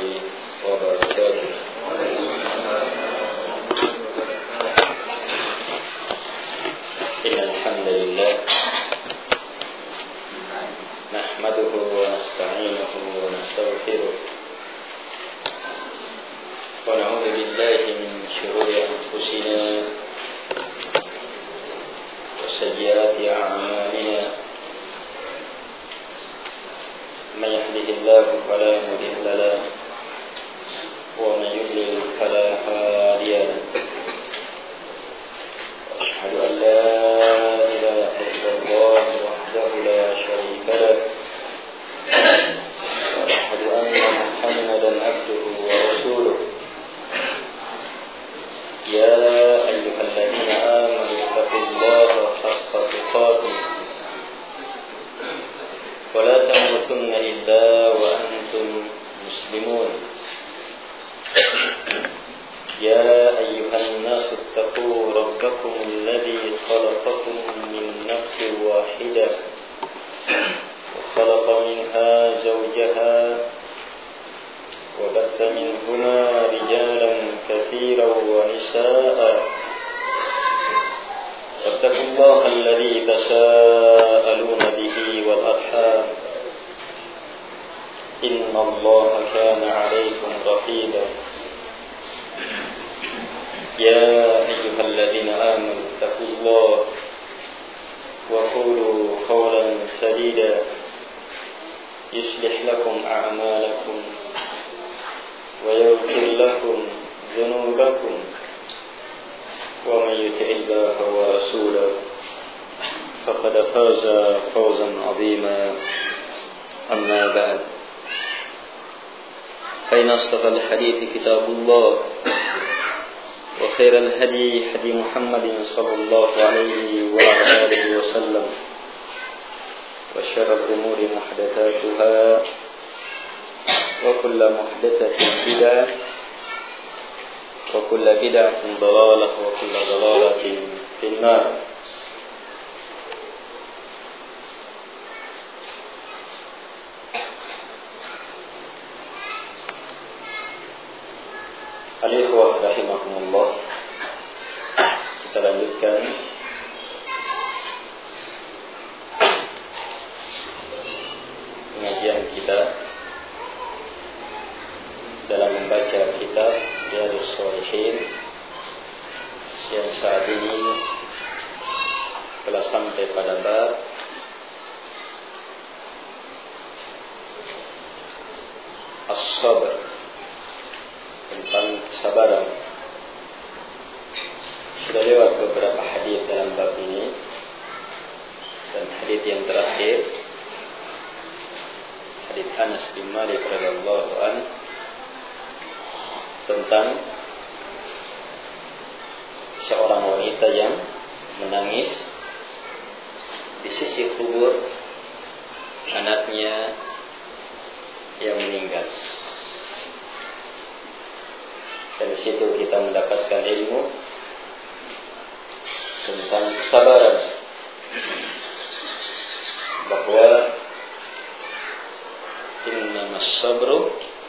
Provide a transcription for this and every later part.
وبركاته. إن الحمد لله نحمده ونستعينه ونستغفره ونعوذ بالله من شرور أنفسنا وسيئات أعمالنا. من يهده الله فلا مضل له ومن يضلل فلا هادي له. أشهد أن لا إله إلا الله وحده لا شريك له وأشهد أن محمدا عبده ورسوله. يا أيها الذين آمنوا اتقوا الله حق تقاته ولا تموتن إلا وأنتم مسلمون. يا أيها الناس اتقوا ربكم الذي خلقكم من نفس واحدة وخلق منها زوجها وبث منهما رجالا كثيرا ونساء. واتقوا الله الذي تساءلون به والأرحام إن الله كان عليكم رقيبا. يا أيها الذين آمنوا اتقوا الله وقولوا قولا سديدا يصلح لكم أعمالكم ويغفر لكم ذنوبكم ومن يطع الله ورسوله فقد فاز فوزا عظيما. أما بعد فإن أصدق الحديث كتاب الله وخير الهدي هدي محمد صلى الله عليه وعلى آله وسلم وشر الأمور محدثاتها وكل محدثة بدعة وكل بدعة ضلالة وكل ضلالة في النار. Al-ikhwah rahimahumullah, kita lanjutkan pengajian kita dalam membaca kitab Riyadhus Shalihin yang saat ini telah sampai pada bab As-Sabr, tentang kesabaran. Sudah lewat beberapa hadis dalam bab ini, dan hadis yang terakhir hadis Anas bin Malik radhiyallahu anhu tentang seorang wanita yang menangis di sisi kubur anaknya yang meninggal. Dan di situ kita mendapatkan ilmu tentang kesabaran, bahwa innamas sabru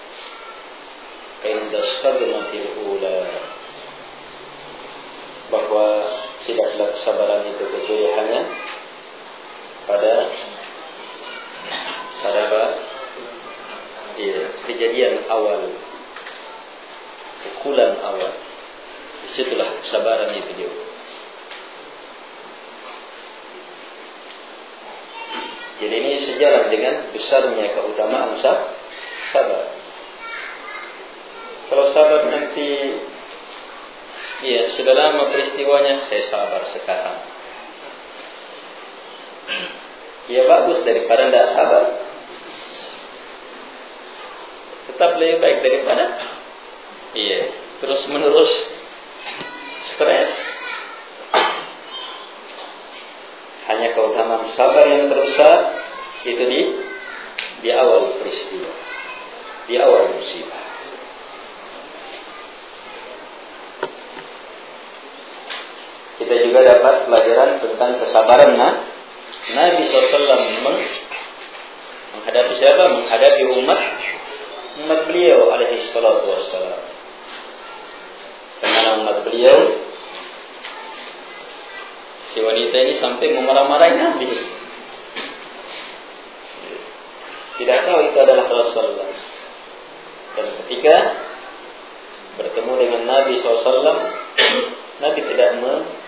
inda sadmatil ula, bahwa tidaklah kesabaran itu kecuali hanya pada kejadian awal, pukulan awal. Disitulah kesabaran itu dia. Jadi ini sejalan dengan besarnya keutamaan sabar. Kalau sabar nanti, ya sudah lama peristiwanya, saya sabar sekarang, ya bagus daripada tidak sabar. Tetap lebih baik daripada terus menerus stres. Hanya keutamaan sabar yang terbesar itu di awal peristiwa, di awal musibah. Kita juga dapat pelajaran tentang kesabaran Nabi SAW menghadapi siapa? Menghadapi umat umat beliau alaihi salatu wassalam. Karena umat beliau, si wanita ini sampai memarah-marahi Nabi. Tidak tahu itu adalah Rasulullah. Dan ketika bertemu dengan Nabi SAW, Nabi tidak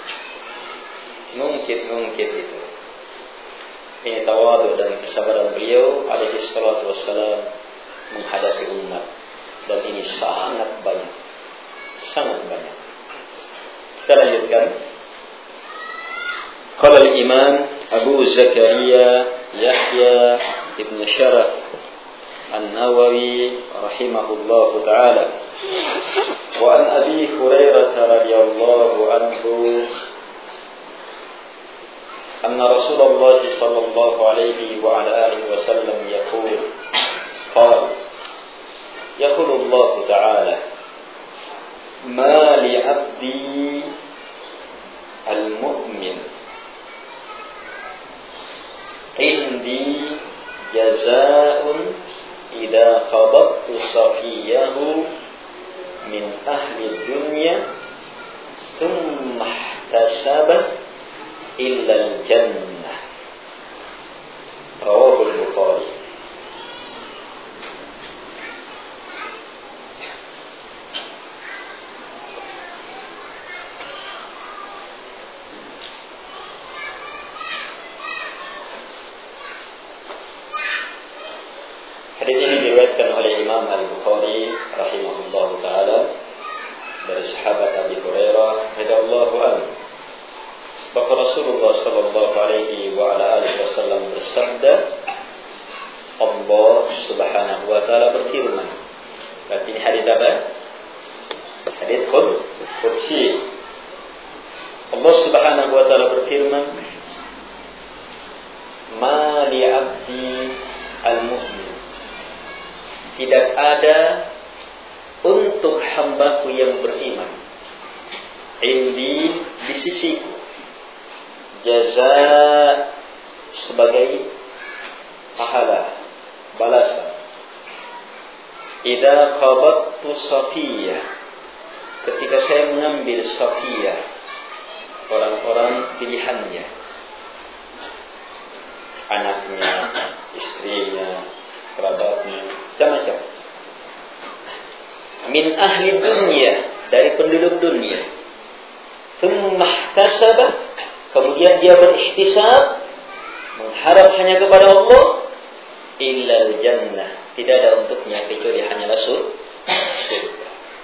mengungkit itu. Ini tawadu dan kesabaran beliau alaihi salatu wassalam menghadapi umat. Dan ini sangat banyak. Sangat banyak. Kita lanjutkan. Qala al-Imam Abu Zakaria Yahya ibn Sharaf An-Nawawi rahimahullahu ta'ala. Wa an Abi Hurairah radhiyallahu anhu anna Rasulullah sallallahu alaihi wa ala alihi wasallam yaqul qala yaqulu Allah ta'ala ma li 'abdi al-mu'min indi jazaa'un idza qabattu safiyahu min ahli dunya thumma ihtasaba illa al-jannah. Rawahu al-Bukhari. Hadis ini diriwayatkan oleh Imam Al-Bukhari rahimahullahu taala dari sahabat Abi Hurairah radhiyallahu anhu bahwa Rasulullah sallallahu alaihi wa ala alihi wasallam bersabda, Allah Subhanahu wa taala berfirman. Berarti ini hadis apa? Hadis qudsi. Allah Subhanahu wa taala berfirman, "Ma li 'abdi al-mu'min." Tidak ada untuk hambaku yang beriman indi di sisiku jaza sebagai pahala balasan idza qabattu safiyah ketika saya mengambil safiyah orang-orang pilihannya, anaknya, istrinya, kerabatnya, macam-macam. Min ahli dunia, dari penduduk dunia. Tsumma ihtasaba, kemudian dia berikhtisab, mengharap hanya kepada Allah, illal jannah, tidak ada untuknya kecuali hanyalah surga.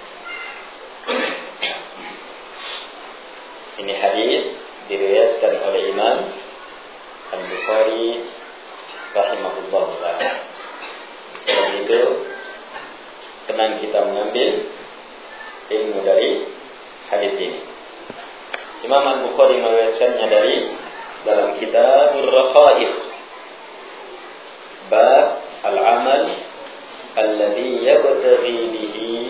Ini hadis diriwayatkan oleh Imam Al-Bukhari rahimahullah ta'ala. Sebab itu tenang kita mengambil ilmu dari hadis ini. Imam Al-Bukhari meriwayatkannya dari dalam Kitabur Raqa'iq, bab al-amal alladhi yubtaghi bihi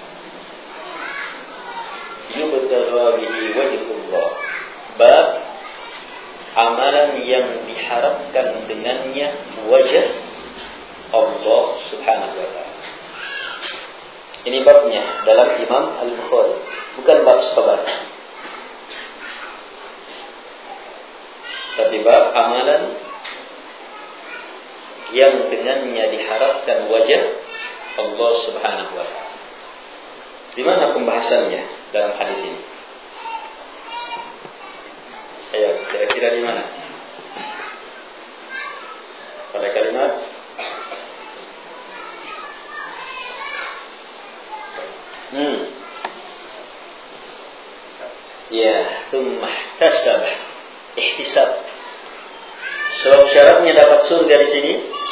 wajhullah, bab amalan yang diharapkan dengannya wajah Allah Subhanahu wa ta'ala. Ini babnya dalam Imam Al-Bukhari, bukan bab sabar, tapi bab amalan yang dengannya diharapkan wajah Allah Subhanahu wa ta'ala. Di mana pembahasannya dalam hadis ini? Ayo, kira-kira di mana? Pada kalimat ya, tsumma ihtasaba, ihtisab. Sebab syaratnya dapat surga di sini,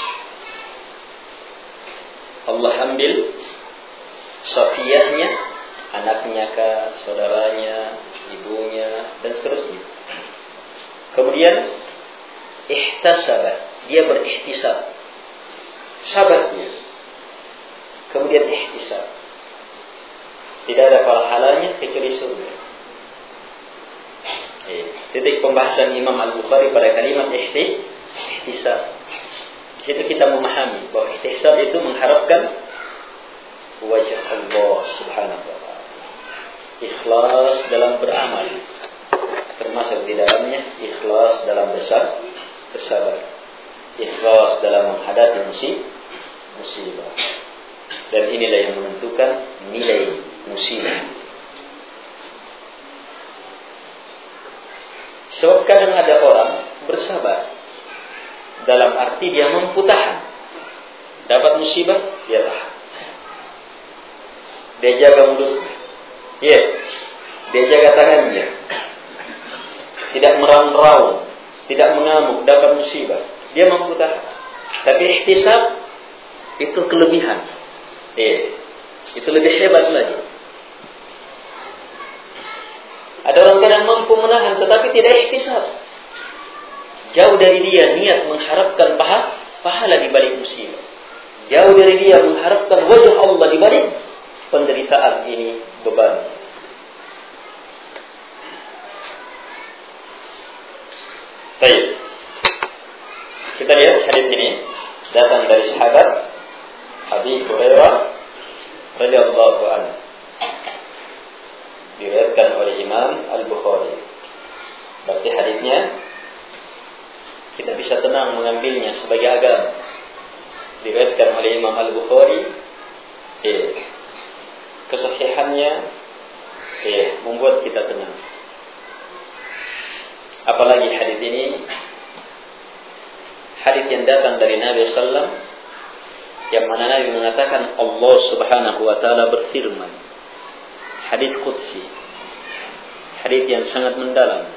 Allah ambil safiyahnya, anaknya kah, saudaranya, ibunya, dan seterusnya. Kemudian ihtasaba, dia berihtisab, sabarnya. Kemudian ihtisab, tidak ada pahalanya kecuali surga. Titik pembahasan Imam Al-Bukhari pada kalimat ihtisab. Di situ kita memahami bahwa ihtisab itu mengharapkan wajah Allah subhanahu wa ta'ala. Ikhlas dalam beramal, termasuk di dalamnya ikhlas dalam bersabar, ikhlas dalam menghadapi musibah. Dan inilah yang menentukan nilai musibah. Sebab kadang ada orang bersabar dalam arti dia mampu tahan. Dapat musibah, dia tahan. Dia jaga mulutnya. Dia jaga tangannya. Tidak meraung-raung, tidak mengamuk, dapat musibah. Dia mampu tahan. Tapi ihtisab itu kelebihan. Itu lebih hebat lagi. Ada orang kadang mampu menahan tetapi tidak ihtisab. Jauh dari dia niat mengharapkan pahala di balik musibah. Jauh dari dia mengharapkan wajah Allah di balik penderitaan ini, beban. Baik. Kita lihat hadis ini datang dari sahabat Abi Hurairah radhiyallahu anhu. Diriwayatkan oleh Imam Al-Bukhari. Berarti hadisnya kita bisa tenang mengambilnya sebagai agama. Diriwayatkan oleh Imam Al-Bukhari. Kesahihannya membuat kita tenang. Apalagi hadis ini hadis yang datang dari Nabi sallallahu alaihi wasallam, yang mana Nabi mengatakan Allah subhanahu wa ta'ala berfirman. Hadis qudsi, hadis yang sangat mendalam.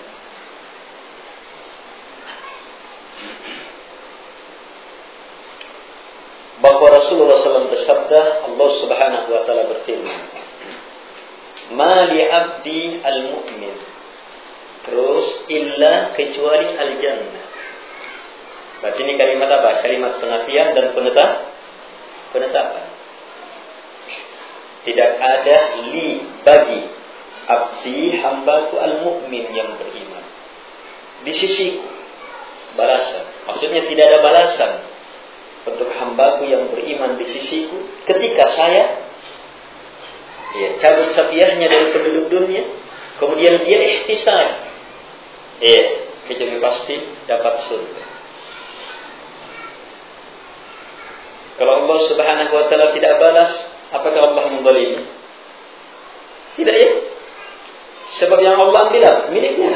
Bahwa Rasulullah SAW bersabda, Allah subhanahu wa ta'ala berfirman, Ma li abdi al-mu'min, terus illa kecuali al-jannah. Berarti ini kalimat apa? Kalimat penafian dan penetapan. Tidak ada li bagi abdi hambaku al-mu'min yang beriman di sisiku balasan. Maksudnya tidak ada balasan untuk hambaku yang beriman di sisiku ketika saya cabut safiahnya dari penduduk dunia, kemudian dia ihtisab, kecuali pasti dapat surga. Kalau Allah subhanahu wa ta'ala tidak balas, apakah Allah menzalimi? Tidak, ya. Sebab yang Allah ambil miliknya.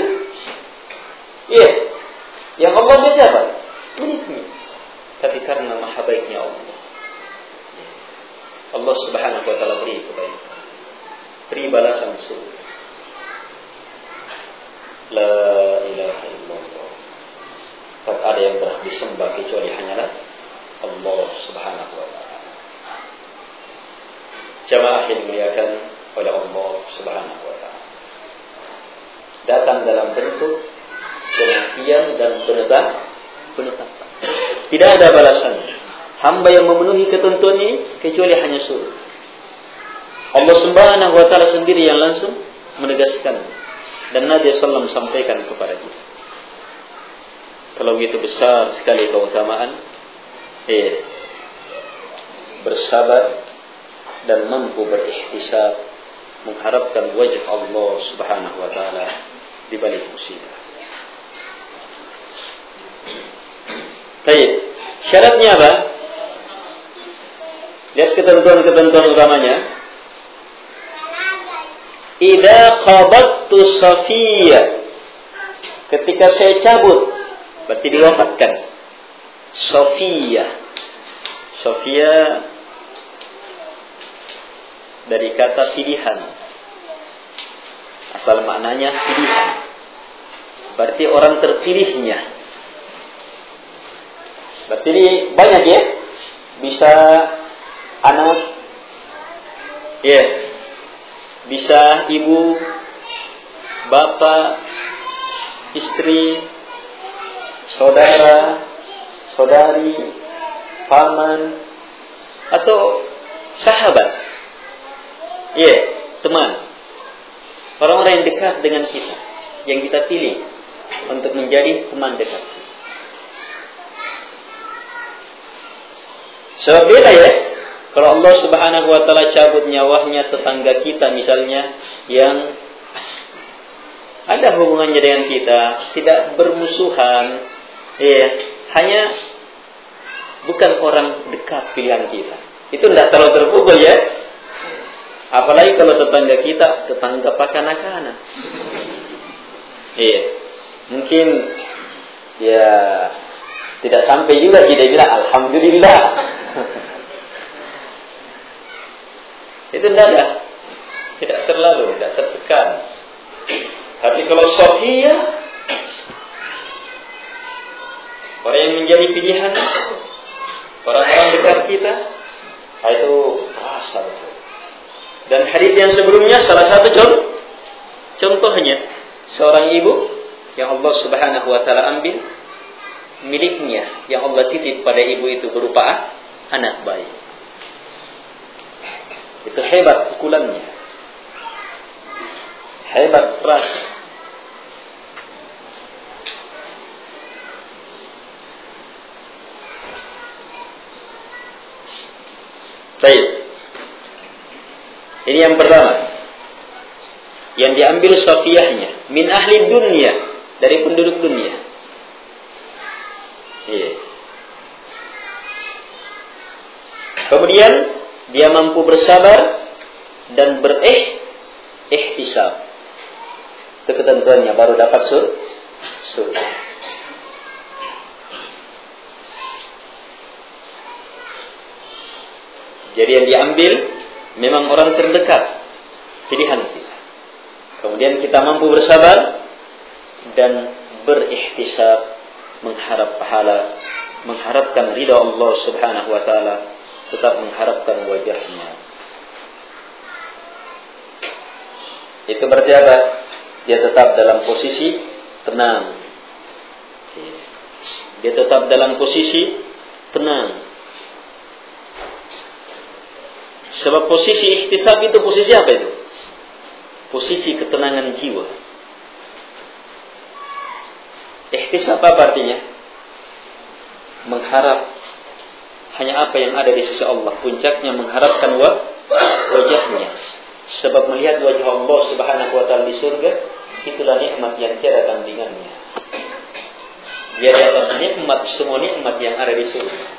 Yang Allah ambil siapa? Miliknya. Tapi karena maha baiknya Allah, Allah subhanahu wa ta'ala beri kebaikan, beri balasan surga. La ilaha illallah. Tak ada yang berhak disembah kecuali hanyalah Allah subhanahu wa ta'ala. Jamaah yang dimuliakan oleh Allah subhanahu wa ta'ala, datang dalam bentuk penafian dan penetapan. Tidak ada balasannya. Hamba yang memenuhi ketentuan ini kecuali hanya surga. Allah subhanahu wa ta'ala sendiri yang langsung menegaskan, dan Nabi SAW sampaikan kepada kita. Kalau begitu besar sekali keutamaan bersabar dan mampu berihtisab, mengharapkan wajah Allah subhanahu wa ta'ala di balik musibah. Baik, syaratnya apa? Lihat ketentuan-ketentuan utamanya. Idza qabattu Safiyah, ketika saya cabut, berarti diwafatkan. Safiyah dari kata pilihan. Asal maknanya pilihan. Berarti orang terpilihnya. Berarti ini banyak, ya. Bisa anak, bisa ibu, bapak, istri, saudara, saudari, paman, atau sahabat, teman, orang-orang yang dekat dengan kita, yang kita pilih untuk menjadi teman dekat. Sebab beda, ya. Kalau Allah Subhanahu wa taala cabut nyawanya tetangga kita misalnya yang ada hubungannya dengan kita, tidak bermusuhan, hanya bukan orang dekat pilihan kita. Itu tidak terlalu terpukul ya. Apalagi kalau tetangga kita, tetangga pakana-kana. Mungkin ya tidak sampai juga kita bilang alhamdulillah. Itu tidak terlalu, tidak tertekan. Tapi kalau Sofia, orang yang menjadi pilihan, orang-orang dekat kita, itu rasa betul. Dan hadits yang sebelumnya salah satu contohnya seorang ibu yang Allah Subhanahu wa taala ambil miliknya, yang Allah titip pada ibu itu berupa anak bayi. Itu hebat pukulannya, hebat rasa. Baik. Ini yang pertama. Yang diambil Safiyahnya min ahli dunia, dari penduduk dunia. Kemudian dia mampu bersabar dan ihtisab. Itu ketentuannya baru dapat surga. Jadi yang diambil memang orang terdekat pilihan kita. Kemudian kita mampu bersabar dan berihtisab, mengharap pahala, mengharapkan ridha Allah Subhanahu wa taala, tetap mengharapkan wajahnya. Itu berarti apa? Dia tetap dalam posisi tenang. Dia tetap dalam posisi tenang. Sebab posisi ihtisab itu posisi apa itu? Posisi ketenangan jiwa. Ihtisab apa artinya? Mengharap hanya apa yang ada di sisi Allah. Puncaknya mengharapkan wajahnya. Sebab melihat wajah Allah Subhanahu wa taala di surga, itulah nikmat yang tiada tandingannya. Dia di atas nikmat, semua nikmat yang ada di surga.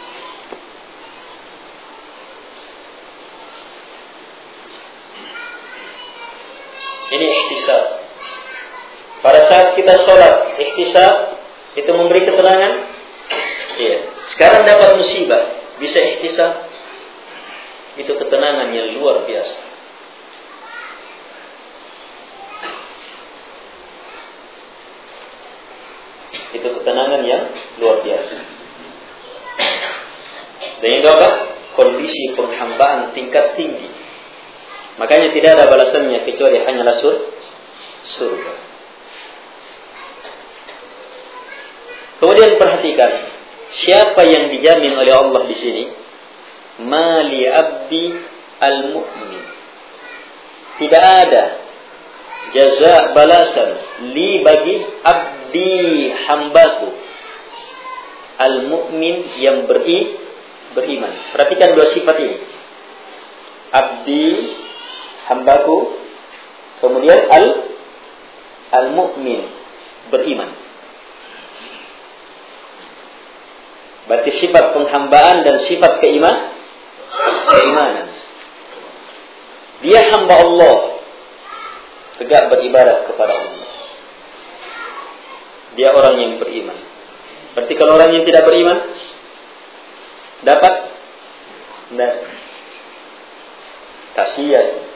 Ini ihtisab. Pada saat kita sholat, ihtisab itu memberi ketenangan. Sekarang dapat musibah, bisa ihtisab. Itu ketenangan yang luar biasa. Itu ketenangan yang luar biasa. Dan itu apa? Kondisi penghambaan tingkat tinggi. Makanya tidak ada balasannya kecuali hanyalah surga. Kemudian perhatikan, siapa yang dijamin oleh Allah di sini? Mali abdi al-mu'min. Tidak ada jaza balasan li bagi abdi hambaku al-mu'min yang beriman. Perhatikan dua sifat ini. Abdi hambaku, kemudian al-mu'min, beriman. Berarti sifat penghambaan dan sifat keimanan. Dia hamba Allah, tegak beribadah kepada Allah. Dia orang yang beriman. Berarti kalau orang yang tidak beriman dapat kasihan,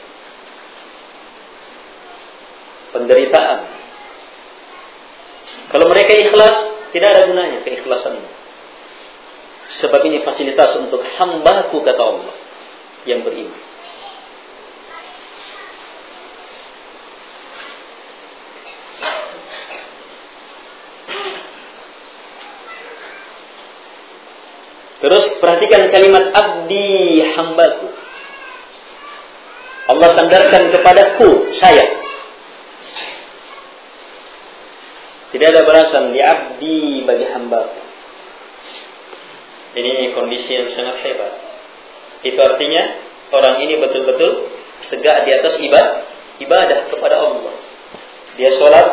penderitaan. Kalau mereka ikhlas, tidak ada gunanya keikhlasannya. Sebab ini fasilitas untuk hambaku, kata Allah, yang beriman. Terus perhatikan kalimat abdi hambaku. Allah sandarkan kepadaku, saya. Tidak ada balasan li abdi bagi hambaku. Ini kondisi yang sangat hebat. Itu artinya orang ini betul-betul tegak di atas ibadah kepada Allah. Dia sholat,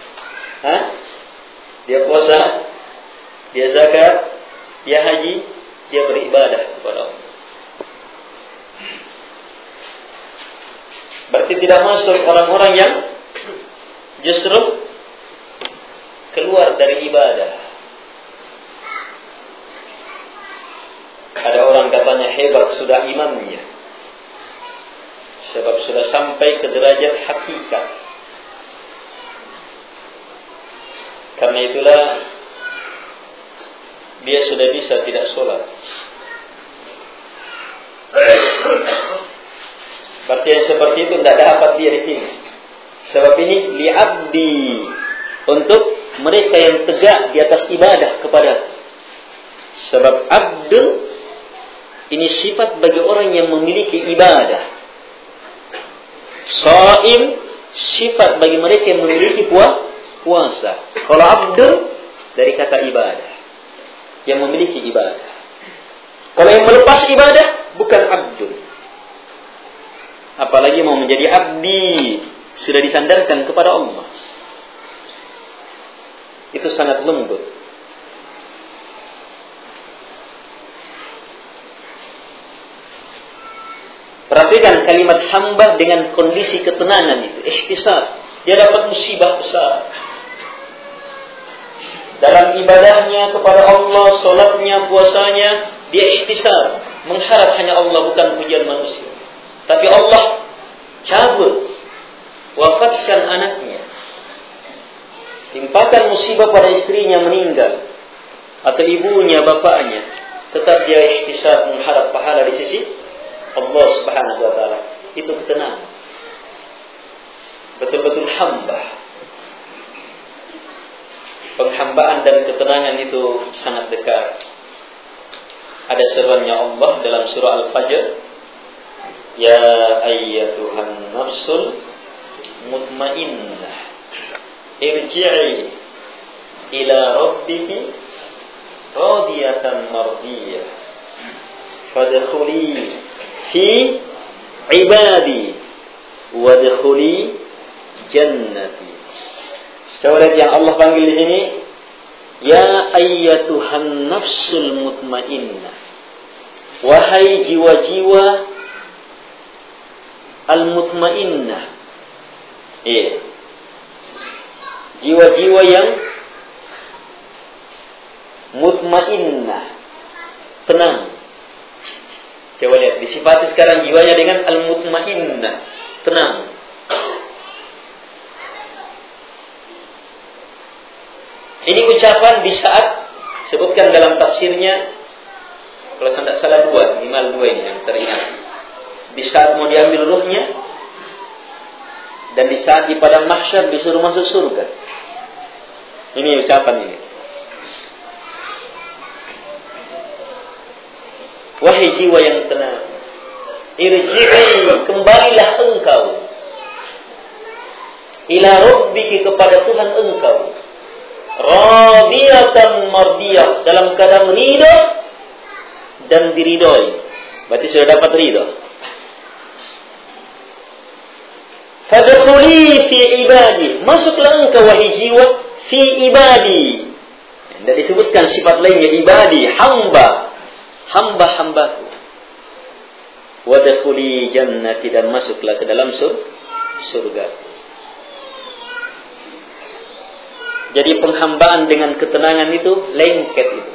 dia puasa, dia zakat, dia haji, dia beribadah kepada Allah. Berarti tidak masuk orang-orang yang justru keluar dari ibadah. Ada orang katanya hebat sudah imannya, sebab sudah sampai ke derajat hakikat. Karena itulah dia sudah bisa tidak sholat. Berarti yang seperti itu tidak dapat dia di sini. Sebab ini li'abdi, untuk mereka yang tegak di atas ibadah kepada. Sebab abdul ini sifat bagi orang yang memiliki ibadah. Shaim sifat bagi mereka yang memiliki puasa. Kalau abdul dari kata ibadah, yang memiliki ibadah. Kalau yang melepas ibadah bukan abdul. Apalagi mau menjadi abdi, sudah disandarkan kepada Allah. Itu sangat lembut. Perhatikan kalimat hamba dengan kondisi ketenangan itu, ihtisab. Dia dapat musibah besar. Dalam ibadahnya kepada Allah, solatnya, puasanya, dia ihtisab, mengharap hanya Allah, bukan pujian manusia. Tapi Allah cabut, wafatkan anaknya, timpakan musibah pada istrinya meninggal, atau ibunya, bapaknya, tetap dia ihtisab, mengharap pahala di sisi Allah Subhanahu wa ta'ala. Itu ketenangan. Betul-betul hamba. Penghambaan dan ketenangan itu sangat dekat. Ada seruannya Allah dalam surah Al-Fajr, ya ayyatuhan nafsul mutmainnah irji'i ila rabbiki radiyatan mardiyah fadkhuli fi ibadi wadkhuli jannati. Coba lihat yang Allah panggil di sini, ya ayyatuhan nafsul mutmainnah, wahai jiwa-jiwa al-mutmainnah. Jiwa-jiwa yang mutmainnah, tenang. Coba lihat, disifati sekarang jiwanya dengan al-mutmainnah, tenang. Ini ucapan di saat, sebutkan dalam tafsirnya, kalau tidak salah minimal dua ini yang teringat. Di saat mau diambil ruhnya, dan di saat di padang mahsyar disuruh masuk surga. Ini ucapan ini. Wahai jiwa yang tenang, irji'i, kembalilah engkau, ila rabbiki, kepada Tuhan engkau, radiyatan mardiyah, dalam keadaan ridha dan diridhoi. Berarti sudah dapat ridha. Fadkhuli fi ibadi, masuklah engkau wahai jiwa fi ibadi. Dan disebutkan sifat lainnya ibadi, hamba-hambaku. Wadkhuli jannati, dan masuklah ke dalam surga. Jadi penghambaan dengan ketenangan itu lengket itu.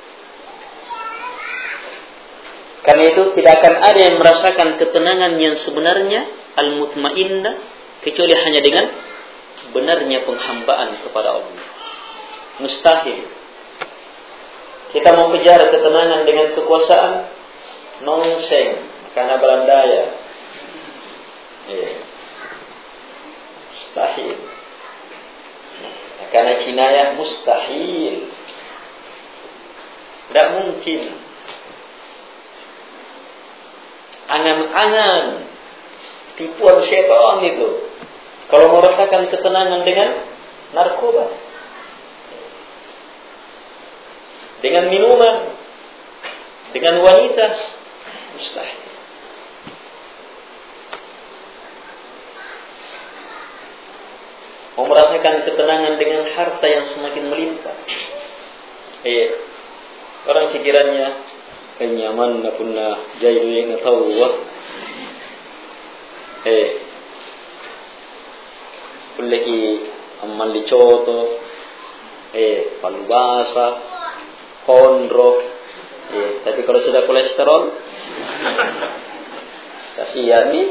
Karena itu tidak akan ada yang merasakan ketenangan yang sebenarnya al-mutmainnah kecuali hanya dengan benarnya penghambaan kepada Allah. Mustahil. Kita mau kejar ketenangan dengan kekuasaan, nonseng, karena berandaya. Mustahil. Karena kinayah mustahil. Tidak mungkin. Angan-angan, tipuan syaitan itu. Kalau mau rasakan ketenangan dengan narkoba, dengan minuman, dengan wanita, Mustahil. Mau merasakan ketenangan dengan harta yang semakin melimpah. Orang pikirannya kenyaman na kunna jaidu yang tawwa. Kulleki amman licoto, palubasa, kondro. Tapi kalau sudah kolesterol, kasihan nih.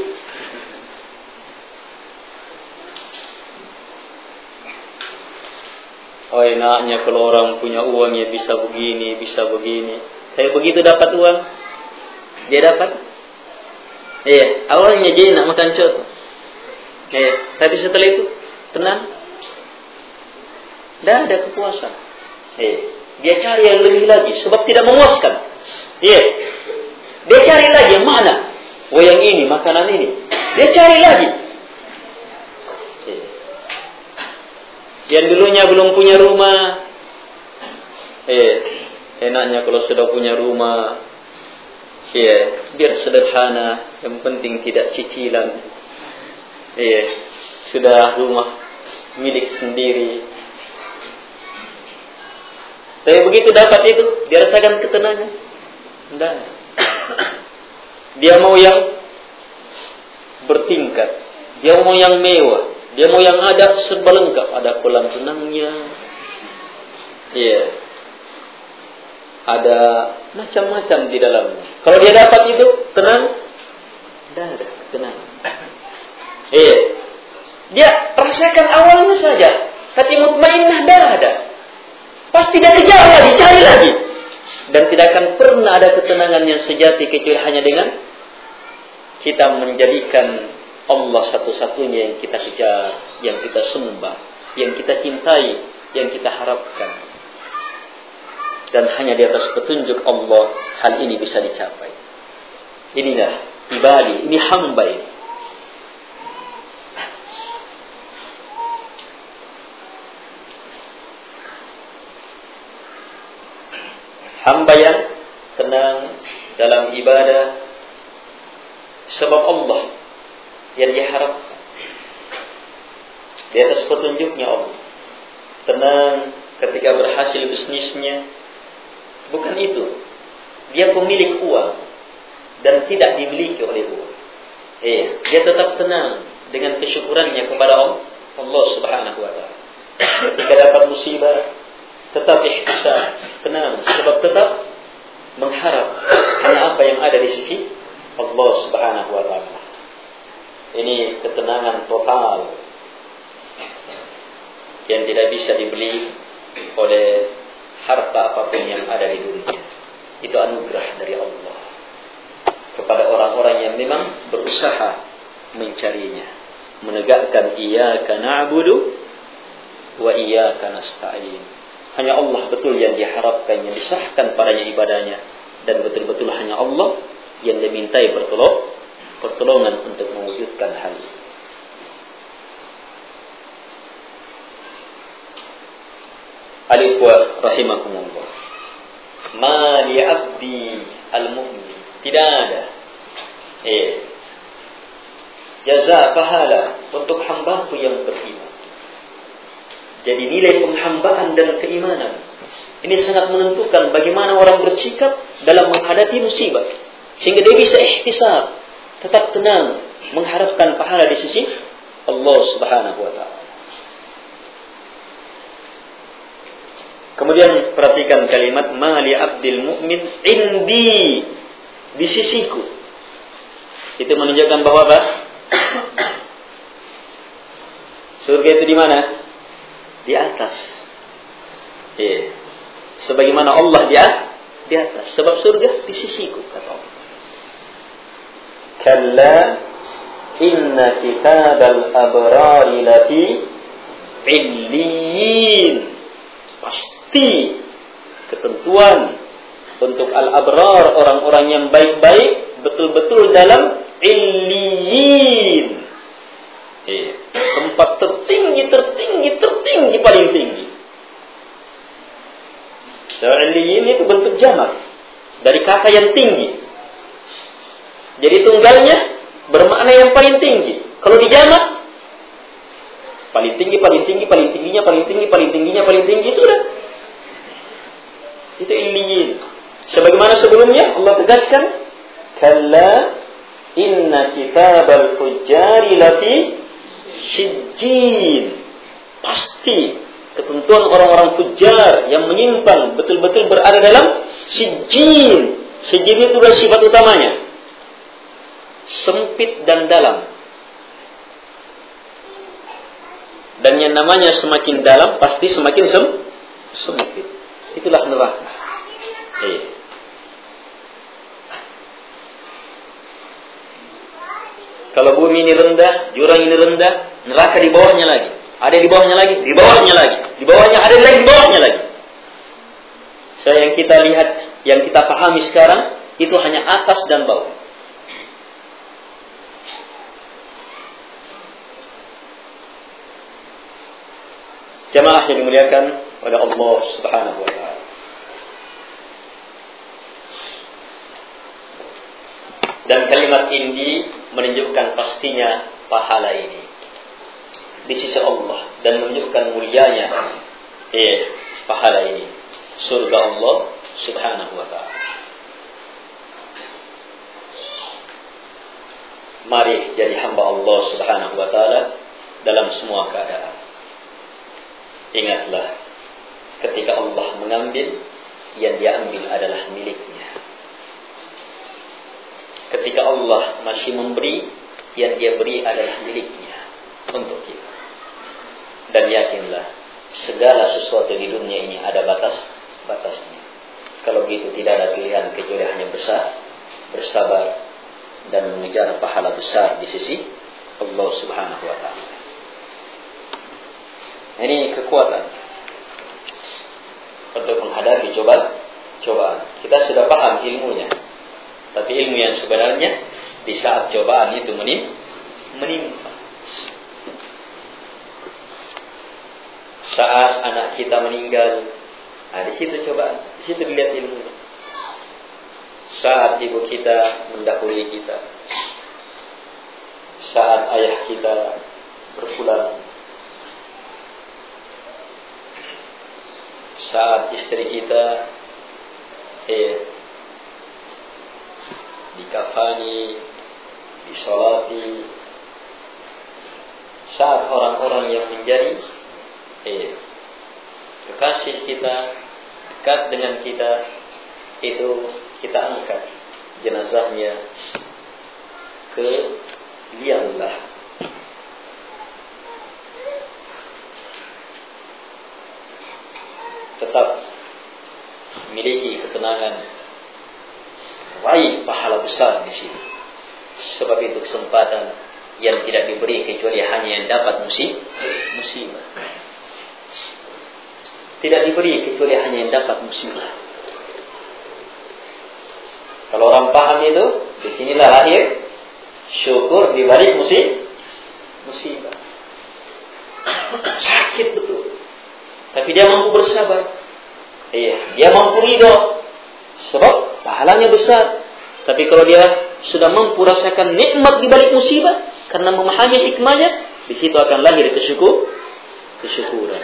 Oh enaknya kalau orang punya uang ya bisa begini, bisa begini. Saya begitu dapat uang, dia dapat. Awalnya dia nak makan coto. Tapi setelah itu tenang, dah ada kepuasan. Dia cari yang lebih lagi, sebab tidak memuaskan. Dia cari lagi yang mana? Oh yang ini, makanan ini. Dia cari lagi. Yang dulunya belum punya rumah, enaknya kalau sudah punya rumah, biar sederhana, yang penting tidak cicilan. Sudah rumah milik sendiri. Tapi begitu dapat itu, dia rasakan ketenangan. Tidak. Dia mau yang bertingkat, dia mau yang mewah. Dia mau yang ada serba lengkap, ada kolam renangnya, ada macam-macam di dalamnya. Kalau dia dapat itu tenang, dah ada tenang. Dia rasakan awalnya saja, tapi mutmainnah dah ada. Pasti dia kejar lagi, cari lagi, dan tidak akan pernah ada ketenangan yang sejati kecuali hanya dengan kita menjadikan Allah satu-satunya yang kita kejar, yang kita sembah, yang kita cintai, yang kita harapkan. Dan hanya di atas petunjuk Allah hal ini bisa dicapai. Inilah ibadi, ini hamba ini. Hamba yang tenang dalam ibadah sebab Allah yang diharapkan di atas petunjuknya Allah. Tenang ketika berhasil bisnisnya. Bukan itu, dia pemilik uang dan tidak dimiliki oleh uang. Dia tetap tenang dengan kesyukurannya kepada Allah Subhanahu wa taala. Ketika dapat musibah, tetap ihtisab, tenang sebab tetap mengharap hanya apa yang ada di sisi Allah Subhanahu wa taala. Ini ketenangan total yang tidak bisa dibeli oleh harta apapun yang ada di dunia. Itu anugerah dari Allah kepada orang-orang yang memang berusaha mencarinya, menegakkan iyyaka na'budu wa iyyaka nasta'in. Hanya Allah betul yang diharapkan, yang disahkan padanya ibadahnya, dan betul-betul hanya Allah yang dimintai pertolongan untuk mewujudkan hal ini. Al-ikhwah rahimakumullah. Ma li 'abdi al-mu'min. Tidak ada jaza pahala untuk hambaku yang beriman. Jadi nilai penghambaan dan keimanan ini sangat menentukan bagaimana orang bersikap dalam menghadapi musibah, sehingga dia bisa ihtisab, tetap tenang, mengharapkan pahala di sisi Allah Subhanahu wa taala. Kemudian perhatikan kalimat ma li 'abdil mu'min indi, di sisiku. Itu menunjukkan bahwa apa? Surga itu di mana? Di atas. Sebagaimana Allah di atas. Sebab surga di sisiku, kata Allah. Kalla inna kitabal abrari lafi illiyin. Pasti ketentuan untuk al-abrar, orang-orang yang baik-baik, betul-betul dalam illiyin. Tempat tertinggi, paling tinggi. So, illiyin itu bentuk jamak dari kata yang tinggi. Jadi tunggalnya bermakna yang paling tinggi. Kalau di jamak, paling tinggi, paling tinggi, paling tingginya, paling tinggi, paling tingginya, paling tinggi, sudah. Itu illiyin. Sebagaimana sebelumnya Allah tegaskan, kalla inna kitabal fujjari lafi sijjin. Pasti ketentuan orang-orang fujjar yang menyimpang betul-betul berada dalam sijjin. Sijjin itu adalah sifat utamanya, sempit dan dalam. Dan yang namanya semakin dalam pasti semakin sempit. Itulah neraka. Kalau bumi ini rendah, jurang ini rendah, neraka di bawahnya lagi. Ada di bawahnya lagi, di bawahnya lagi. Di bawahnya ada lagi, di bawahnya lagi. Yang kita lihat, yang kita pahami sekarang, itu hanya atas dan bawah. Jamaah yang dimuliakan oleh Allah Subhanahu wa taala. Dan kalimat ini menunjukkan pastinya pahala ini di sisi Allah dan menunjukkan mulianya pahala ini, surga Allah Subhanahu wa taala. Mari jadi hamba Allah Subhanahu wa taala dalam semua keadaan. Ingatlah, ketika Allah mengambil, yang dia ambil adalah miliknya. Ketika Allah masih memberi, yang dia beri adalah miliknya untuk kita. Dan yakinlah, segala sesuatu di dunia ini ada batasnya. Kalau begitu tidak ada pilihan kecuali hanya bersabar dan mengejar pahala besar di sisi Allah Subhanahu wa taala. Ini kekuatan untuk menghadapi cobaan. Kita sudah paham ilmunya, tapi ilmu yang sebenarnya di saat cobaan itu menimpa. Saat anak kita meninggal, di situ cobaan, di situ dilihat ilmunya. Saat ibu kita mendahului kita, saat ayah kita berpulang, saat istri kita dikafani, disolati, saat orang-orang yang menjadi kekasih kita, dekat dengan kita, itu kita angkat jenazahnya ke lianglah. Tetap memiliki ketenangan, raih pahala besar di sini. Sebab itu kesempatan yang tidak diberi kecuali hanya yang dapat musibah. Tidak diberi kecuali hanya yang dapat musibah. Kalau orang paham itu, disinilah lahir syukur di balik musibah. Sakit betul, tapi dia mampu bersabar. Dia mampu ridho, sebab pahalanya besar. Tapi kalau dia sudah mampu rasakan nikmat di balik musibah, karena memahami hikmahnya, di situ akan lahir kesyukuran.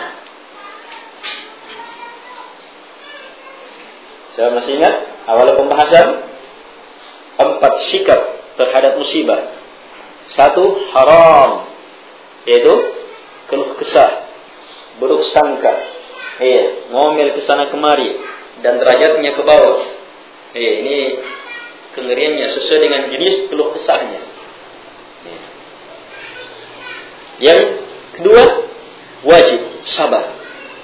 Saya masih ingat awal pembahasan 4 sikap terhadap musibah. 1, haram, yaitu keluh kesah, buruk sangka, ngomel ke sana kemari, dan derajatnya ke bawah. Ini kengeriannya sesuai dengan jenis keluh kesahnya. Yang kedua, wajib sabar,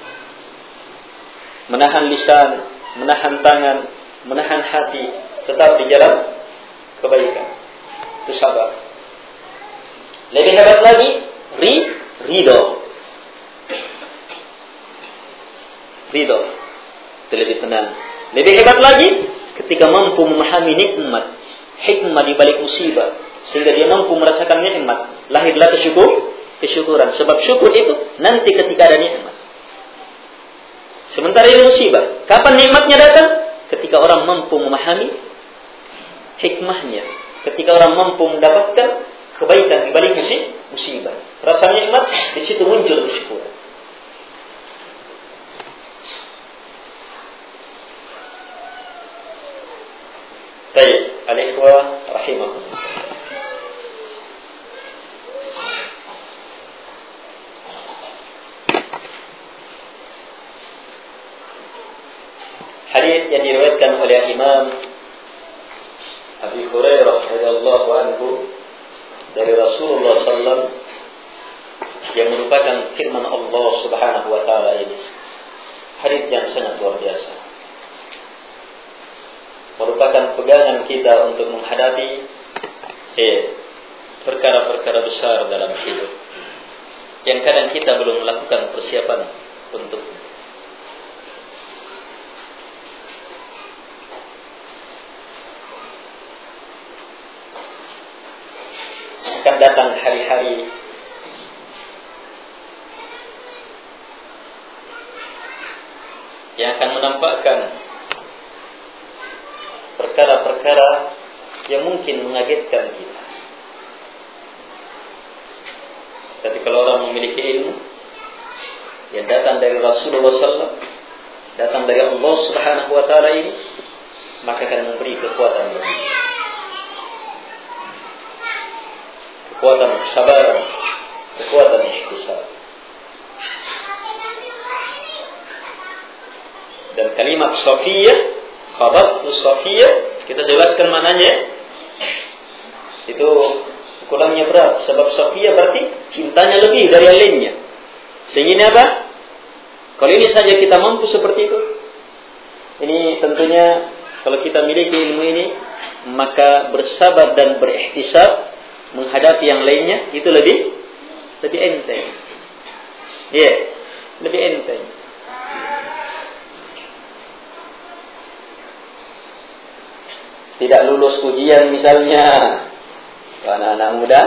menahan lisan, menahan tangan, menahan hati, tetap di jalan kebaikan. Itu sabar. Lebih hebat lagi, ridho. Ridho, itu lebih tenang. Lebih hebat lagi ketika mampu memahami nikmat, hikmah di balik musibah, sehingga dia mampu merasakan nikmat, lahirlah kesyukuran. Sebab syukur itu nanti ketika ada nikmat. Sementara ini musibah, kapan nikmatnya datang? Ketika orang mampu memahami hikmahnya, Ketika orang mampu mendapatkan kebaikan di balik musibah, rasa nikmat, di situ muncul kesyukuran. Baik, al-ikhwah rahimahullah. Hadis yang diriwayatkan oleh Imam Abi Hurairah radhiyallahu anhu dari Rasulullah sallallahu yang merupakan firman Allah Subhanahu wa taala ini. Hadis yang sangat luar biasa. Merupakan pegangan kita untuk menghadapi perkara-perkara besar dalam hidup yang kadang kita belum melakukan persiapan untuknya. Akan datang hari-hari yang akan menampakkan perkara-perkara yang mungkin mengagetkan kita. Tapi kalau orang memiliki ilmu yang datang dari Rasulullah SAW, datang dari Allah Subhanahu wa taala ini, maka akan memberi kekuatan bagi kita. Kekuatan kesabaran, kekuatan ihtisab. Dan kalimat Safiyah, khabartu Safiyah, kita jelaskan maknanya. Itu kurangnya berat. Sebab Safiyah berarti cintanya lebih dari yang lainnya. Sehingga apa? Kalau ini saja kita mampu seperti itu, ini tentunya kalau kita miliki ilmu ini, maka bersabar dan berihtisab menghadapi yang lainnya itu lebih enteng. Lebih enteng. Tidak lulus ujian misalnya, anak-anak muda,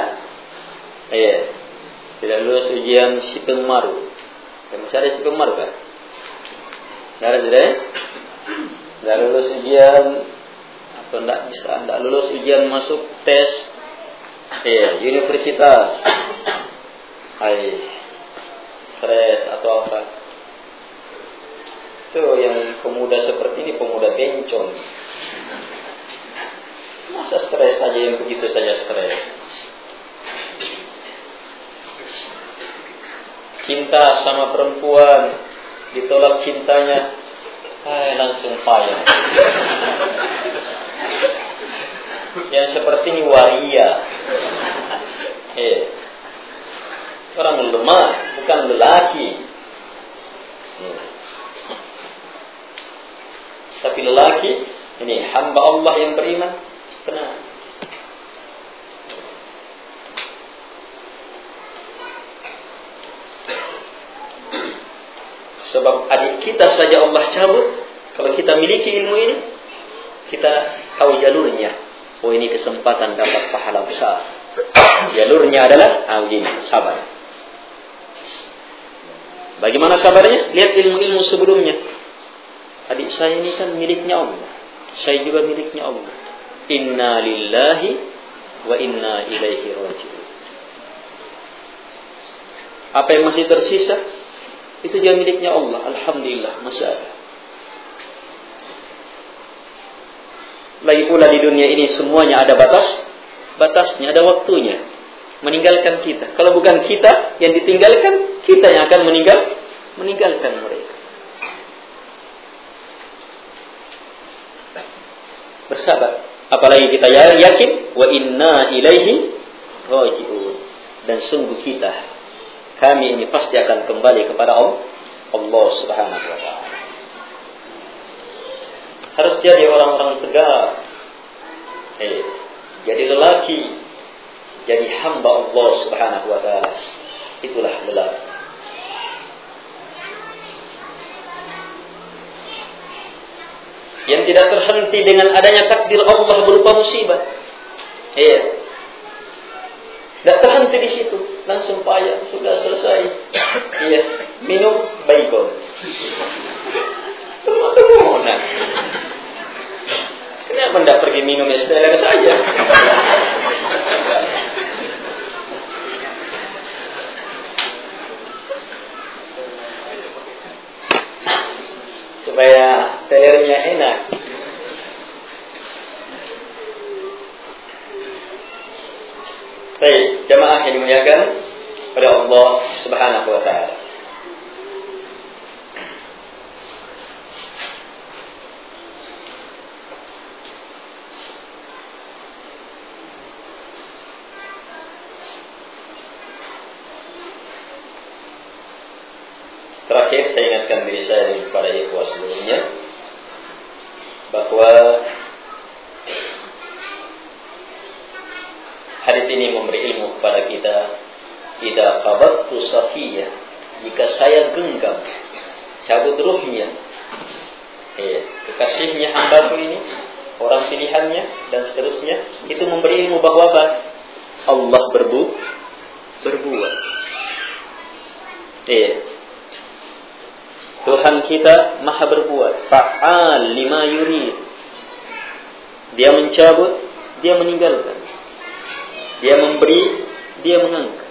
tidak lulus ujian si pemaru. Masih ada si pemaru kan? Tidak ada sudah. Tidak lulus ujian atau tidak lulus ujian masuk tes universitas, stres atau apa? Itu yang pemuda seperti ini, pemuda bencong. Masa stres saja yang begitu saja stres? Cinta sama perempuan, ditolak cintanya, langsung payah. Yang seperti ini waria. Orang lemah, bukan lelaki. Tapi lelaki, ini hamba Allah yang beriman, tenang. Sebab adik kita saja Allah cabut. Kalau kita miliki ilmu ini, kita tahu jalurnya. Oh, ini kesempatan dapat pahala besar. Jalurnya adalah begini, sabar. Bagaimana sabarnya? Lihat ilmu-ilmu sebelumnya. Adik saya ini kan miliknya Allah, saya juga miliknya Allah. Inna lillahi wa inna ilaihi raji'un. Apa yang masih tersisa, itu juga miliknya Allah. Alhamdulillah, masya Allah. Lagi pula di dunia ini semuanya ada batasnya, ada waktunya. Meninggalkan kita. Kalau bukan kita yang ditinggalkan, kita yang akan meninggalkan mereka. Bersabar. Apalagi kita yakin wa inna ilaihi raji'un. Dan sungguh kami ini pasti akan kembali kepada Allah Subhanahu wa taala. Harus jadi orang-orang tegak. Jadi lelaki, jadi hamba Allah Subhanahu wa taala. Itulah lelaki. Yang tidak terhenti dengan adanya takdir Allah berupa musibah. Tidak terhenti di situ, langsung payah, sudah selesai. Minum baygon. Temu-temu. Kenapa tidak pergi minum es teler saja? Supaya telernya enak. Baik, jamaah yang dimuliakan oleh Allah Subhanahu wa taala. Terakhir saya ingatkan diri saya dan kepada ikhwah seluruhnya bahwa hadis ini memberi ilmu kepada kita. Idza qabattu safiyah, jika saya genggam, cabut ruhnya, kekasihnya hambaku ini, orang pilihannya dan seterusnya, itu memberi ilmu bahwa apa? Allah berbuat. Tuhan kita maha berbuat, fa'al lima yurid. Dia mencabut, dia meninggalkan. Dia memberi, dia mengangkat.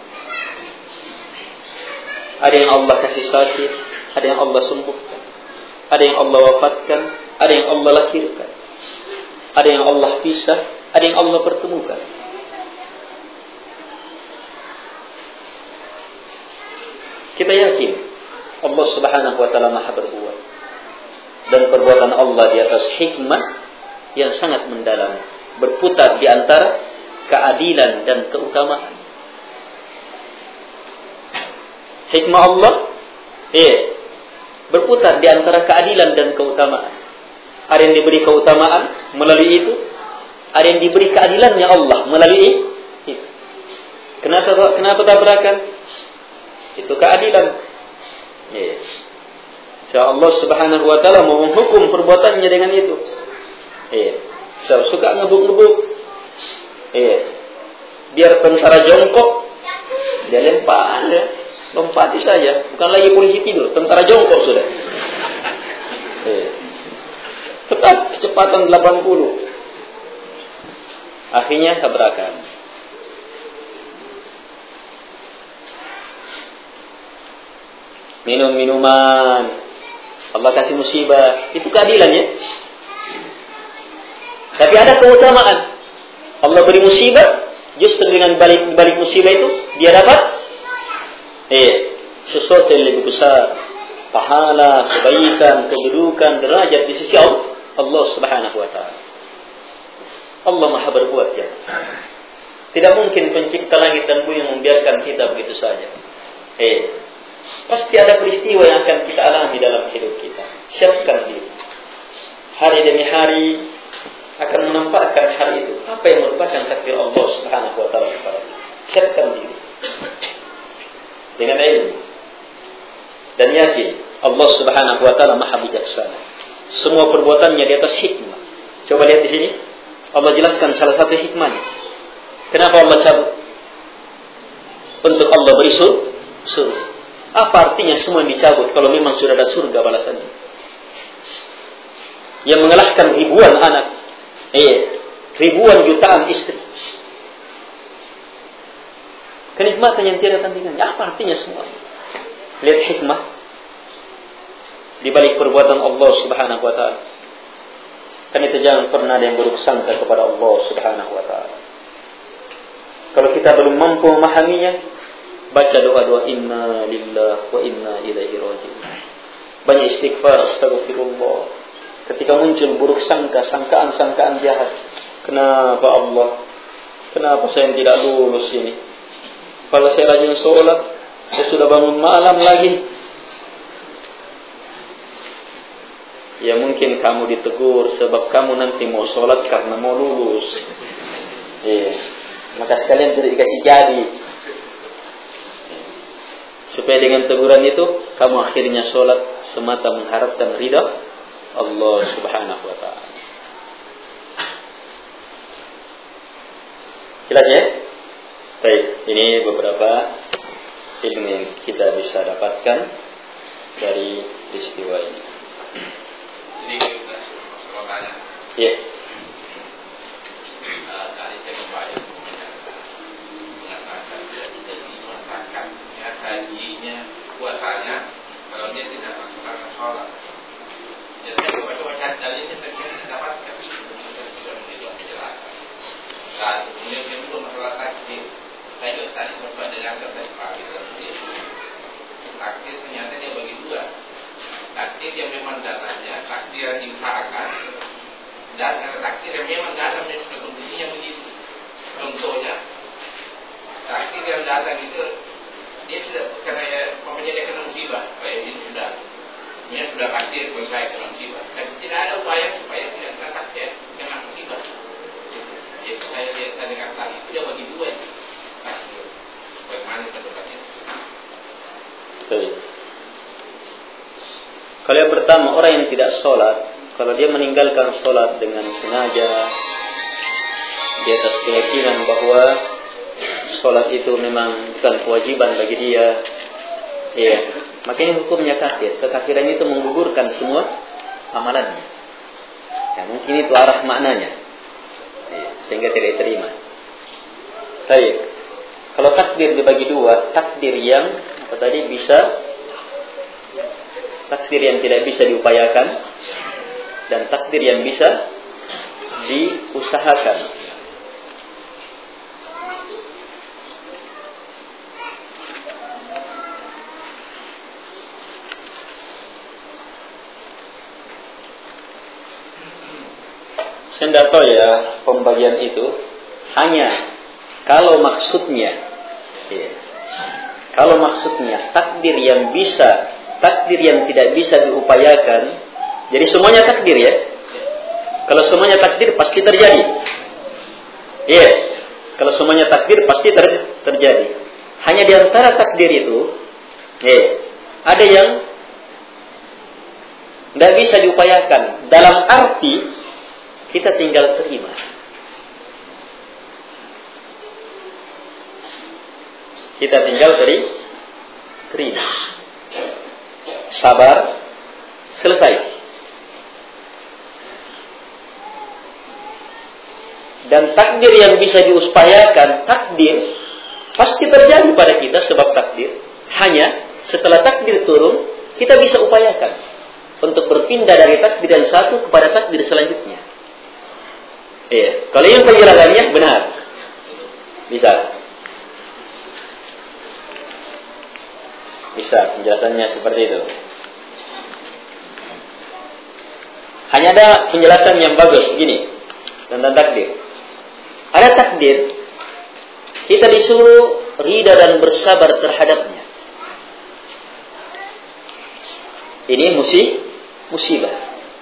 Ada yang Allah kasih sakit, ada yang Allah sembuhkan, ada yang Allah wafatkan, ada yang Allah lahirkan, ada yang Allah pisah, ada yang Allah pertemukan. Kita yakin Allah Subhanahu wa taala maha berbuat, dan perbuatan Allah di atas hikmah yang sangat mendalam, berputar di antara keadilan dan keutamaan. Hikmah Allah berputar di antara keadilan dan keutamaan. Ada yang diberi keutamaan melalui itu, ada yang diberi keadilannya Allah melalui itu. Kenapa tabrakan? Itu keadilan. Allah Subhanahu wa taala mau menghukum perbuatannya dengan itu. Saya suka ngebuk-ngebuk. Biar tentara jongkok, dia lempar, lompati saja. Bukan lagi polisi tidur, tentara jongkok sudah. Tetap kecepatan 80. Akhirnya tabrakan. Minum minuman, Allah kasih musibah, itu keadilan ya. Tapi ada keutamaan. Allah beri musibah, justru dengan balik musibah itu dia dapat sesuatu yang lebih besar, pahala, kebaikan, kedudukan, derajat di sisi Allah Subhanahu wa taala. Allah maha berbuat ya. Tidak mungkin pencipta langit dan bumi membiarkan kita begitu saja. Pasti ada peristiwa yang akan kita alami dalam hidup kita. Siapkan diri. Hari demi hari akan menampakkan hal itu. Apa yang merupakan takdir Allah Subhanahu wa taala kepada kita. Siapkan diri. Dengan ilmu. Dan yakin Allah Subhanahu wa taala maha bijaksana. Semua perbuatannya di atas hikmah. Coba lihat di sini. Allah jelaskan salah satu hikmahnya. Kenapa Allah cabut? Untuk Allah beri surga. Apa artinya semua dicabut kalau memang sudah ada surga balasannya? Yang mengalahkan ribuan anak, ribuan jutaan istri. Kenikmatan yang tiada tandingannya. Apa artinya semua? Lihat hikmah di balik perbuatan Allah Subhanahu wa taala. Kan itu jangan pernah ada yang buruk sangka kepada Allah Subhanahu wa taala. Kalau kita belum mampu memahaminya, baca doa-doa inna lillahi wa inna ilaihi raji'un. Banyak istighfar, astagfirullah. Ketika muncul buruk sangka, sangkaan jahat. Kenapa Allah? Kenapa saya tidak lulus ini? Kalau saya rajin sholat, saya sudah bangun malam lagi. Ya mungkin kamu ditegur sebab kamu nanti mau sholat karena mau lulus. Maka sekalian tidak dikasih jadi. Supaya dengan teguran itu kamu akhirnya sholat semata mengharapkan ridha Allah Subhanahu wa taala. Jelas ya? Baik, ini beberapa ilmu yang kita bisa dapatkan dari peristiwa ini. Ini kita tanya. Ya. tingginya puasanya kalau dia tidak melaksanakan sholat. Jadi saya coba-coba cari dalilnya, tapi dapat kasih sudah penjelasan. Dan kemudian yang kedua masalah takdir. Saya juga tadi sempat dengar dari Pak Firdaus sendiri. Takdir ternyata dia bagi dua. Takdir yang memang datanya, takdir yang diusahakan, dan ada takdir yang memang datang yang sudah kondisinya begitu. Contohnya, takdir yang datang itu dia sudah karena ya pokoknya dia kena musibah, kayak ini sudah takdir bagi saya kena musibah. Tapi tidak ada upaya supaya tidak kena takdir kena musibah. Jadi saya dengar tadi itu dia bagi dua. Takdir. Bagaimana pendapatnya? Baik. Kalau yang pertama, orang yang tidak sholat, kalau dia meninggalkan sholat dengan sengaja di atas keyakinan bahwa sholat itu memang bukan kewajiban bagi dia, ya, maka ini hukumnya kafir. Kekafiran itu menggugurkan semua amalannya. Ya, mungkin itu arah maknanya, ya, sehingga tidak diterima. Baik. Kalau takdir dibagi dua, takdir yang takdir yang tidak bisa diupayakan dan takdir yang bisa diusahakan. Saya tidak tahu ya pembagian itu, hanya kalau maksudnya, ya, kalau maksudnya takdir yang bisa, takdir yang tidak bisa diupayakan, jadi semuanya takdir ya. Kalau semuanya takdir pasti terjadi. Iya. Kalau semuanya takdir pasti terjadi. Hanya di antara takdir itu, ada yang tidak bisa diupayakan. Dalam arti kita tinggal terima. Kita tinggal terima. Sabar, selesai. Dan takdir yang bisa diupayakan, takdir pasti terjadi pada kita sebab takdir. Hanya setelah takdir turun, kita bisa upayakan untuk berpindah dari takdir yang satu kepada takdir selanjutnya. Iya, kalau yang penjelasannya benar, bisa penjelasannya seperti itu. Hanya ada penjelasan yang bagus begini tentang takdir. Ada takdir, kita disuruh ridha dan bersabar terhadapnya. Ini musibah.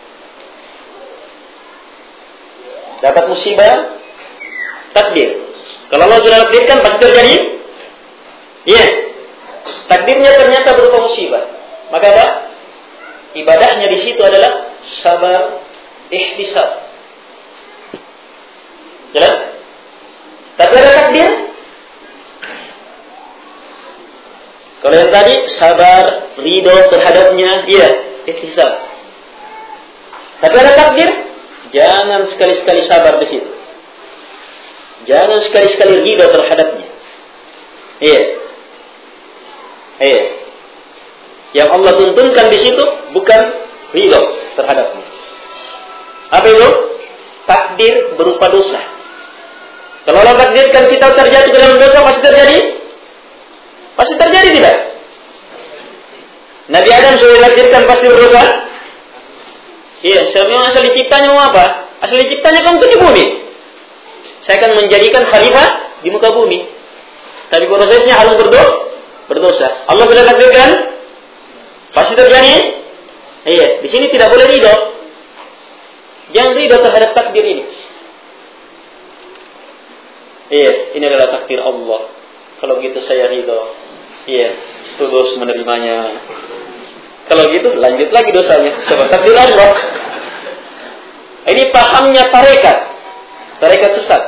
Dapat musibah, takdir. Kalau Allah sudah takdirkan pasti terjadi. Iya. Takdirnya ternyata berupa musibah. Maka apa? Ibadahnya di situ adalah sabar, ihtisab. Jelas? Tapi ada takdir. Kalau yang tadi sabar, ridho terhadapnya, iya, ihtisab. Tapi ada takdir, jangan sekali-sekali sabar di situ. Jangan sekali-sekali ridho terhadapnya. Iya. Yang Allah tuntunkan di situ bukan ridho terhadapnya. Apa itu? Takdir berupa dosa. Kalau Allah takdirkan kita terjatuh ke dalam dosa, pasti terjadi? Pasti terjadi tidak? Nabi Adam sudah takdirkan pasti berdosa? Iya, sebenarnya asal diciptanya mau apa? Asal diciptanya kan untuk di bumi. Saya akan menjadikan khalifah di muka bumi. Tapi prosesnya harus berdosa. Allah sudah takdirkan, pasti terjadi. Iya, di sini tidak boleh ridho. Jangan ridho terhadap takdir ini. Iya, ini adalah takdir Allah. Kalau begitu saya ridho. Iya, terus menerimanya. Kalau gitu lanjut lagi dosanya. Sebab takdir Allah. Ini pahamnya tarekat sesat.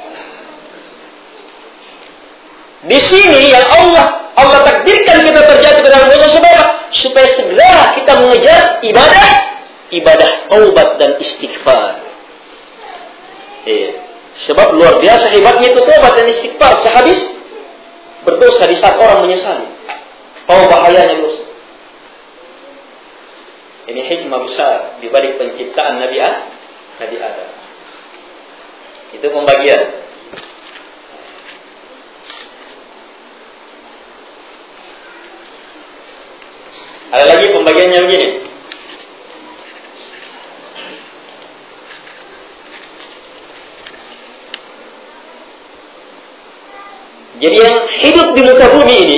Di sini yang Allah takdirkan kita terjatuh ke dalam dosa supaya segera kita mengejar ibadah taubat dan istighfar. Sebab luar biasa hebatnya itu taubat dan istighfar. Sehabis berdosa di saat orang menyesali. Tahu bahayanya dosa. Ini hikmah besar di balik penciptaan Nabi Adam. Itu pembagian. Ada lagi pembagiannya begini. Jadi yang hidup di muka bumi ini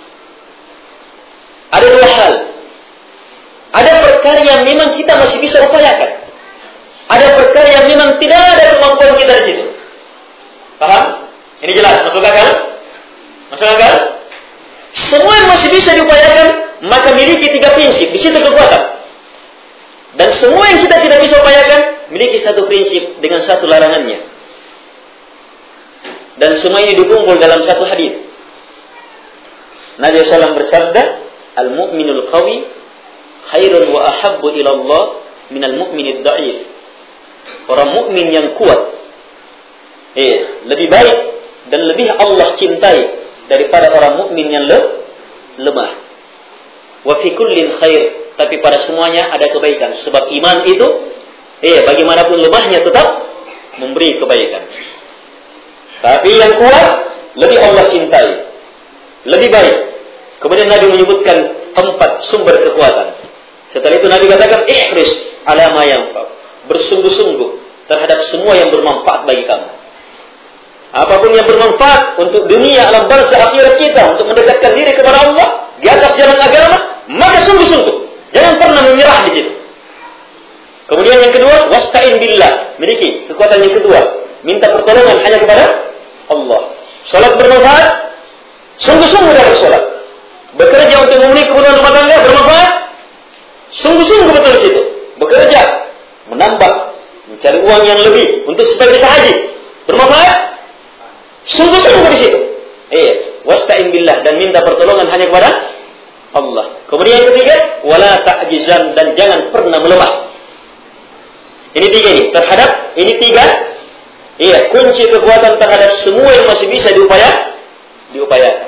ada dua hal. Ada perkara yang memang kita masih bisa upayakan. Ada perkara yang memang tidak ada kemampuan kita di situ. Paham? Ini jelas, masuk akal? Masuk akal? Semua yang masih bisa diupayakan, maka miliki 3 prinsip. Di situ kekuatan. Dan semua yang kita tidak bisa upayakan, miliki 1 prinsip dengan 1 larangannya. Dan semua ini dikumpul dalam 1 hadis. Nabi SAW bersabda, "Al-mu'minul qawi khairun wa ahabbu ila Allah minal mu'minid da'if." Orang mukmin yang kuat lebih baik dan lebih Allah cintai daripada orang mukmin yang lemah. Wa fi kullin khair, tapi pada semuanya ada kebaikan, sebab iman itu bagaimanapun lemahnya tetap memberi kebaikan. Tapi yang kuat lebih Allah cintai, lebih baik. Kemudian Nabi menyebutkan 4 sumber kekuatan. Setelah itu Nabi katakan, ihris ala ma yanfa', bersungguh-sungguh terhadap semua yang bermanfaat bagi kamu. Apapun yang bermanfaat untuk dunia, alam barzakh, akhirat kita, untuk mendekatkan diri kepada Allah di atas jalan agama, maka sungguh-sungguh jangan pernah menyerah di situ. Kemudian yang kedua, wasta'in billah, miliki kekuatan yang kedua, minta pertolongan hanya kepada Allah. Salat bermanfaat, sungguh-sungguh dalam salat. Bekerja untuk memenuhi kebutuhan rumah tangga bermanfaat, sungguh-sungguh betul di situ. Bekerja, menambah, mencari uang yang lebih untuk supaya bisa haji, bermanfaat, sungguh-sungguh di situ. Wasta'in billah, dan minta pertolongan hanya kepada Allah. Kemudian yang ketiga, wala ta'jizan, dan jangan pernah melemah. Ini 3 ini. Terhadap ini 3, kunci kekuatan terhadap semua yang masih bisa diupayakan.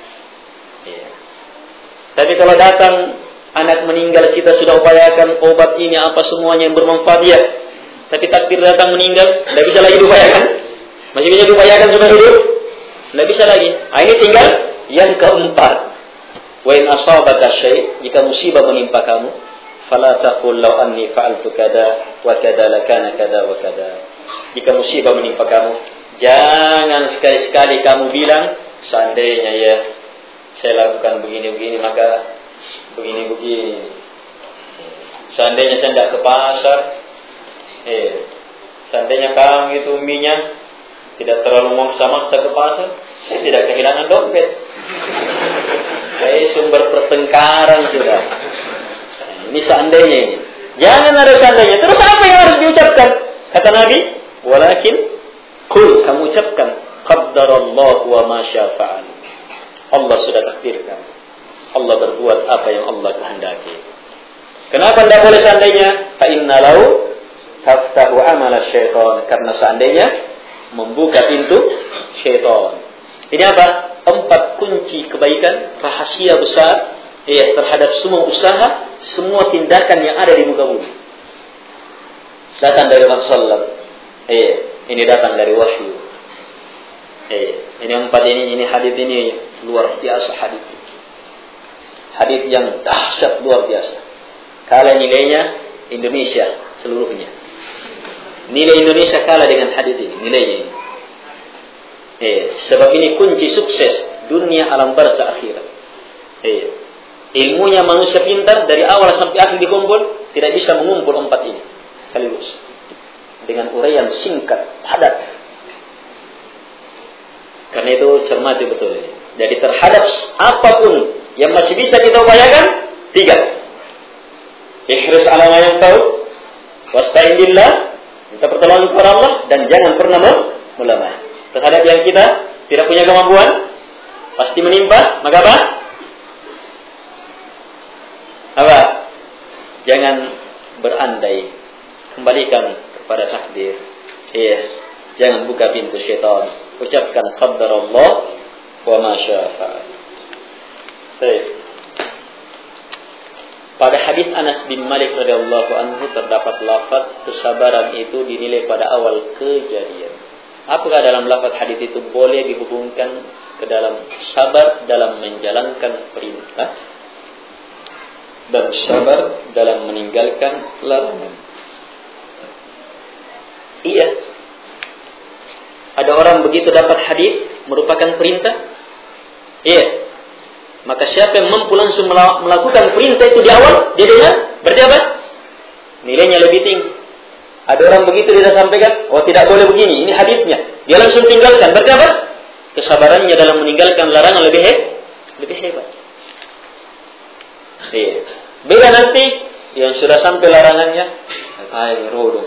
Tapi kalau datang anak meninggal, kita sudah upayakan obat ini apa semuanya yang bermanfaat ya. Tapi takdir datang meninggal, tidak bisa lagi diupayakan. Masih bisa diupayakan sudah hidup, tidak bisa lagi. Ini tinggal yang keempat. Wa in asabaka syai', jika musibah menimpa kamu, fala taqul law anni fa'altu kada wa kada lakana kada wa kada. Jika musibah menimpa kamu, jangan sekali-sekali kamu bilang, seandainya ya saya lakukan begini-begini, maka begini-begini. Seandainya saya tidak ke pasar, seandainya kamu itu minyak tidak terlalu maksa-maksa ke pasar, saya tidak kehilangan dompet. Sumber pertengkaran sudah. Ini seandainya ini. Jangan ada seandainya. Terus apa yang harus diucapkan? Kata Nabi, walakin kul, kamu ucapkan qaddarallahu wa ma syafa'an. Allah sudah takdirkan. Allah berbuat apa yang Allah kehendaki. Kenapa tidak boleh seandainya? Fa inna lau taftahu amala syaitan, karena seandainya membuka pintu syaitan. Ini apa? 4 kunci kebaikan, rahasia besar terhadap semua usaha, semua tindakan yang ada di muka bumi. Datang dari Rasulullah. Ini datang dari wahyu. Ini 4 ini hadis ini luar biasa hadis. Hadis yang dahsyat luar biasa. Kalah nilainya Indonesia seluruhnya. Nilai Indonesia kalah dengan hadis ini, nilainya ini. Sebab ini kunci sukses dunia, alam barzakh, akhirat. Ilmunya manusia pintar dari awal sampai akhir dikumpul, tidak bisa mengumpul 4 ini sekaligus dengan uraian singkat, padat. Karena itu cermati betul ini. Jadi terhadap apapun yang masih bisa kita upayakan, 3. Ihris ala ma yanfa'u, wasta'in billah, minta pertolongan kepada Allah, dan jangan pernah melemah. Terhadap yang kita tidak punya kemampuan, pasti menimpa, maka apa? Jangan berandai, kembalikan kepada takdir. Jangan buka pintu syaitan. Ucapkan qaddarallah wa ma syaa fa'al. Baik. pada hadis Anas bin Malik radhiyallahu anhu terdapat lafaz kesabaran itu dinilai pada awal kejadian. Apakah dalam lafaz hadis itu boleh dihubungkan ke dalam sabar dalam menjalankan perintah dan sabar dalam meninggalkan larangan? Iya. Ada orang begitu dapat hadis merupakan perintah? Iya. Maka siapa yang mampu langsung melakukan perintah itu di awal, dia dengar, berarti apa? Nilainya lebih tinggi. Ada orang begitu dia sampaikan, oh tidak boleh begini, ini hadisnya. Dia langsung tinggalkan, berarti apa? Kesabarannya dalam meninggalkan larangan lebih hebat. Iya. Beda nanti yang sudah sampai larangannya, ay rodo,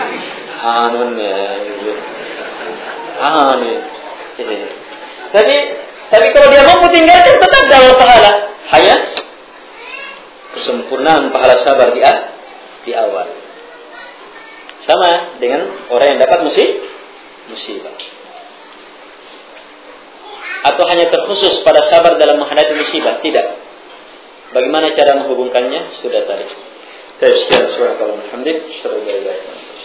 Tapi kalau dia mampu tinggalkan tetap dapat pahala. Hanya kesempurnaan pahala sabar di awal. Sama dengan orang yang dapat musibah. Atau hanya terkhusus pada sabar dalam menghadapi musibah? Tidak. Bagaimana cara menghubungkannya? Sudah tadi. Sekian, subhanallah, alhamdulillah.